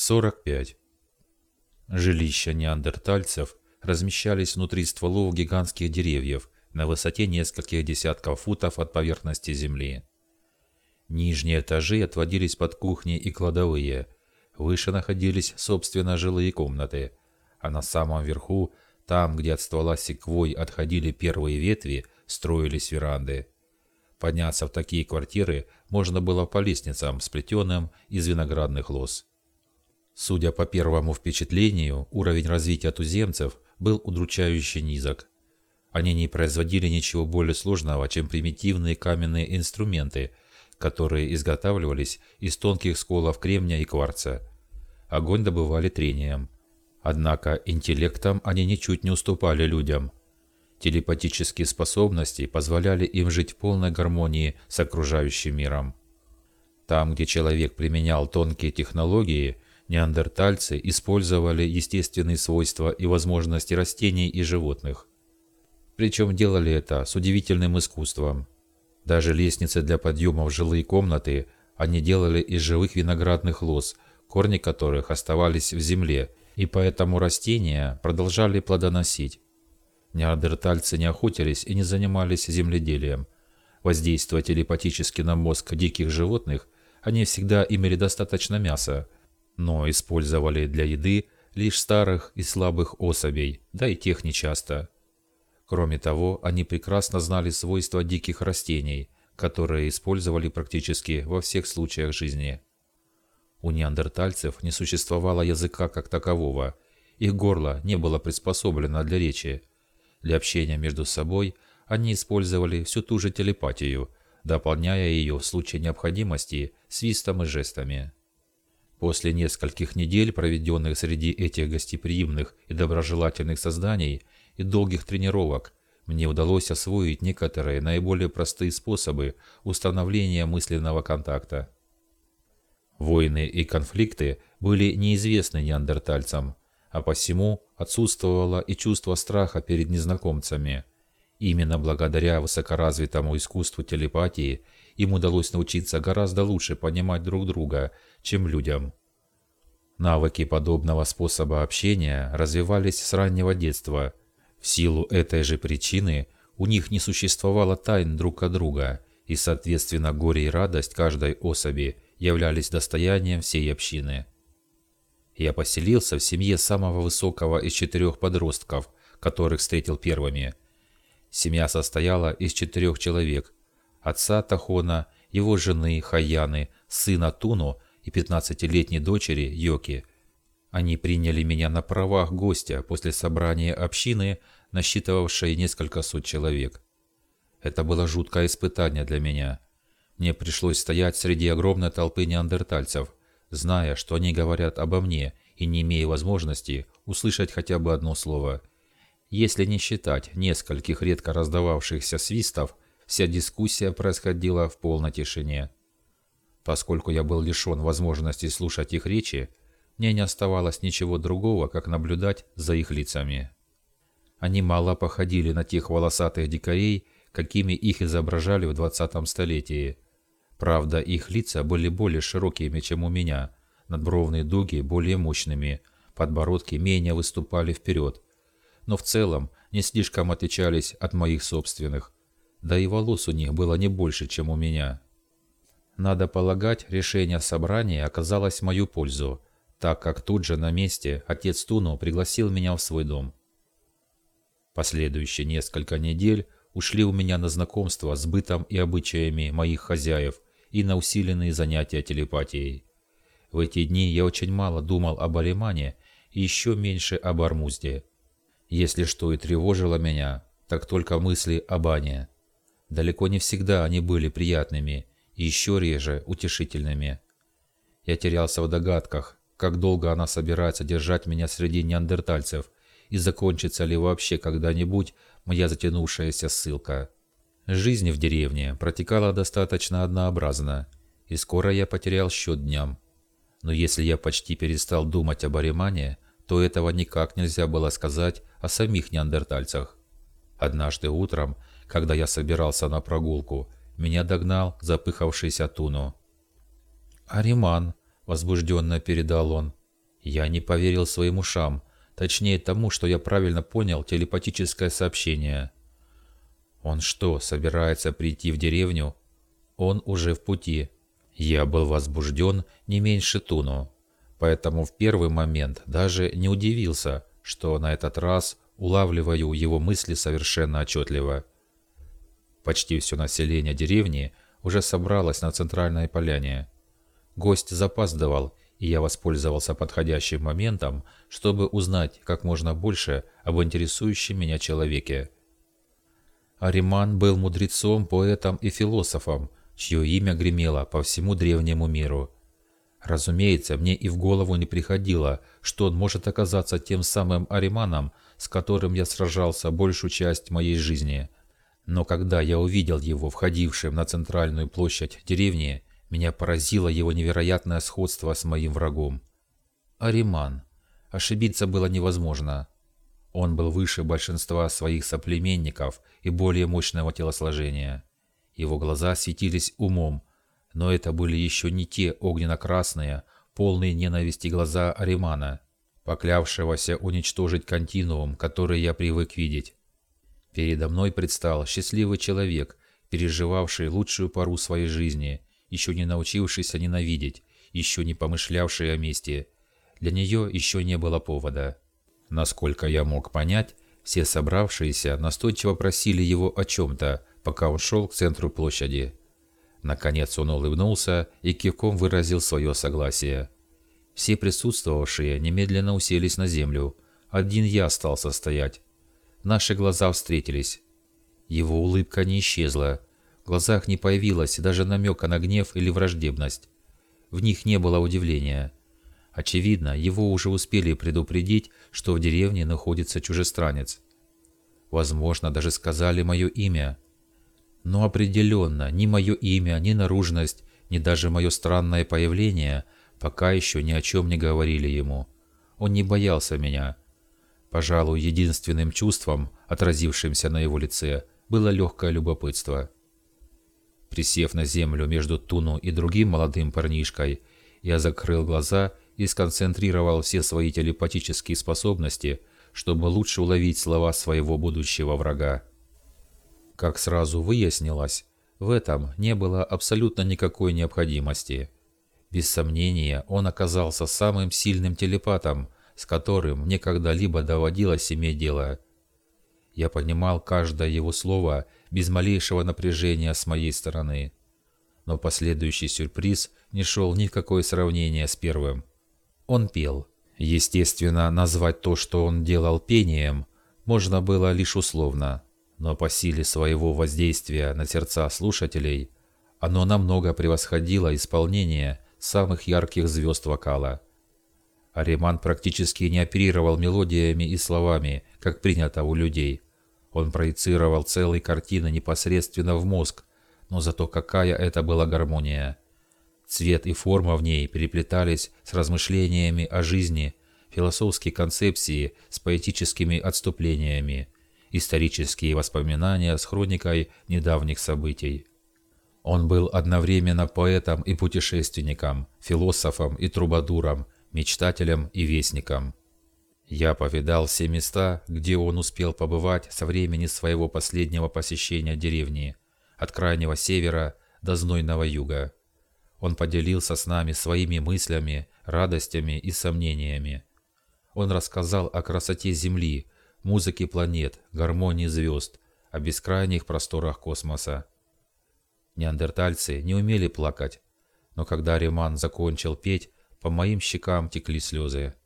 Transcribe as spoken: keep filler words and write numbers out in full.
сорок пять. Жилища неандертальцев размещались внутри стволов гигантских деревьев на высоте нескольких десятков футов от поверхности земли. Нижние этажи отводились под кухни и кладовые, выше находились, собственно, жилые комнаты, а на самом верху, там, где от ствола секвой отходили первые ветви, строились веранды. Подняться в такие квартиры можно было по лестницам, сплетенным из виноградных лоз. Судя по первому впечатлению, уровень развития туземцев был удручающе низок. Они не производили ничего более сложного, чем примитивные каменные инструменты, которые изготавливались из тонких сколов кремня и кварца. Огонь добывали трением. Однако интеллектом они ничуть не уступали людям. Телепатические способности позволяли им жить в полной гармонии с окружающим миром. Там, где человек применял тонкие технологии, неандертальцы использовали естественные свойства и возможности растений и животных. Причем делали это с удивительным искусством. Даже лестницы для подъема в жилые комнаты они делали из живых виноградных лоз, корни которых оставались в земле, и поэтому растения продолжали плодоносить. Неандертальцы не охотились и не занимались земледелием. Воздействуя телепатически на мозг диких животных, они всегда имели достаточно мяса, но использовали для еды лишь старых и слабых особей, да и тех нечасто. Кроме того, они прекрасно знали свойства диких растений, которые использовали практически во всех случаях жизни. У неандертальцев не существовало языка как такового, их горло не было приспособлено для речи. Для общения между собой они использовали всю ту же телепатию, дополняя ее в случае необходимости свистом и жестами. После нескольких недель, проведенных среди этих гостеприимных и доброжелательных созданий, и долгих тренировок, мне удалось освоить некоторые наиболее простые способы установления мысленного контакта. Войны и конфликты были неизвестны неандертальцам, а посему отсутствовало и чувство страха перед незнакомцами. Именно благодаря высокоразвитому искусству телепатии им удалось научиться гораздо лучше понимать друг друга, чем людям. Навыки подобного способа общения развивались с раннего детства. В силу этой же причины у них не существовало тайн друг от друга, и, соответственно, горе и радость каждой особи являлись достоянием всей общины. Я поселился в семье самого высокого из четырех подростков, которых встретил первыми. Семья состояла из четырех человек: отца Тахона, его жены Хаяны, сына Туну и пятнадцатилетней дочери Йоки. Они приняли меня на правах гостя после собрания общины, насчитывавшей несколько сот человек. Это было жуткое испытание для меня. Мне пришлось стоять среди огромной толпы неандертальцев, зная, что они говорят обо мне, и не имея возможности услышать хотя бы одно слово. Если не считать нескольких редко раздававшихся свистов, вся дискуссия происходила в полной тишине. Поскольку я был лишен возможности слушать их речи, мне не оставалось ничего другого, как наблюдать за их лицами. Они мало походили на тех волосатых дикарей, какими их изображали в двадцатом столетии. Правда, их лица были более широкими, чем у меня, надбровные дуги более мощными, подбородки менее выступали вперед, но в целом не слишком отличались от моих собственных, да и волос у них было не больше, чем у меня. Надо полагать, решение собрания оказалось в мою пользу, так как тут же на месте отец Туну пригласил меня в свой дом. Последующие несколько недель ушли у меня на знакомство с бытом и обычаями моих хозяев и на усиленные занятия телепатией. В эти дни я очень мало думал об Алимане и еще меньше об Армузде. Если что и тревожило меня, так только мысли об Ане. Далеко не всегда они были приятными и еще реже утешительными. Я терялся в догадках, как долго она собирается держать меня среди неандертальцев, и закончится ли вообще когда-нибудь моя затянувшаяся ссылка. Жизнь в деревне протекала достаточно однообразно, и скоро я потерял счет дням. Но если я почти перестал думать об Аримане, то этого никак нельзя было сказать о самих неандертальцах. Однажды утром, когда я собирался на прогулку, меня догнал запыхавшийся Туну. «Ариман», — возбужденно передал он, Я не поверил своим ушам, точнее тому, что я правильно понял телепатическое сообщение. Он что, собирается прийти в деревню? Он уже в пути. Я был возбужден не меньше Туну, поэтому в первый момент даже не удивился, что на этот раз улавливаю его мысли совершенно отчетливо. Почти все население деревни уже собралось на центральной поляне. Гость запаздывал, и я воспользовался подходящим моментом, чтобы узнать как можно больше об интересующем меня человеке. Ариман был мудрецом, поэтом и философом, чье имя гремело по всему древнему миру. Разумеется, мне и в голову не приходило, что он может оказаться тем самым Ариманом, с которым я сражался большую часть моей жизни. Но когда я увидел его входившим на центральную площадь деревни, меня поразило его невероятное сходство с моим врагом. Ариман. Ошибиться было невозможно. Он был выше большинства своих соплеменников и более мощного телосложения. Его глаза светились умом, но это были еще не те огненно-красные, полные ненависти глаза Аримана, поклявшегося уничтожить континуум, который я привык видеть. Передо мной предстал счастливый человек, переживавший лучшую пору своей жизни, еще не научившийся ненавидеть, еще не помышлявший о мести. Для нее еще не было повода. Насколько я мог понять, все собравшиеся настойчиво просили его о чем-то, пока он шел к центру площади. Наконец он улыбнулся и кивком выразил свое согласие. Все присутствовавшие немедленно уселись на землю. Один я остался стоять. Наши глаза встретились. Его улыбка не исчезла. В глазах не появилось даже намека на гнев или враждебность. В них не было удивления. Очевидно, его уже успели предупредить, что в деревне находится чужестранец. Возможно, даже сказали мое имя. Но определенно ни мое имя, ни наружность, ни даже мое странное появление пока еще ни о чем не говорили ему. Он не боялся меня. Пожалуй, единственным чувством, отразившимся на его лице, было легкое любопытство. Присев на землю между Туну и другим молодым парнишкой, я закрыл глаза и сконцентрировал все свои телепатические способности, чтобы лучше уловить слова своего будущего врага. Как сразу выяснилось, в этом не было абсолютно никакой необходимости. Без сомнения, он оказался самым сильным телепатом, с которым мне когда-либо доводилось иметь дело. Я понимал каждое его слово без малейшего напряжения с моей стороны. Но последующий сюрприз не шел ни в какое сравнение с первым. Он пел. Естественно, назвать то, что он делал, пением, можно было лишь условно, но по силе своего воздействия на сердца слушателей оно намного превосходило исполнение самых ярких звезд вокала. Ариман практически не оперировал мелодиями и словами, как принято у людей. Он проецировал целые картины непосредственно в мозг, но зато какая это была гармония. Цвет и форма в ней переплетались с размышлениями о жизни, философские концепции с поэтическими отступлениями, исторические воспоминания с хроникой недавних событий. Он был одновременно поэтом и путешественником, философом и трубадуром, мечтателем и вестником. Я повидал все места, где он успел побывать со времени своего последнего посещения деревни, от крайнего севера до знойного юга. Он поделился с нами своими мыслями, радостями и сомнениями. Он рассказал о красоте Земли, музыке планет, гармонии звезд, о бескрайних просторах космоса. Неандертальцы не умели плакать, но когда Ариман закончил петь, по моим щекам текли слезы.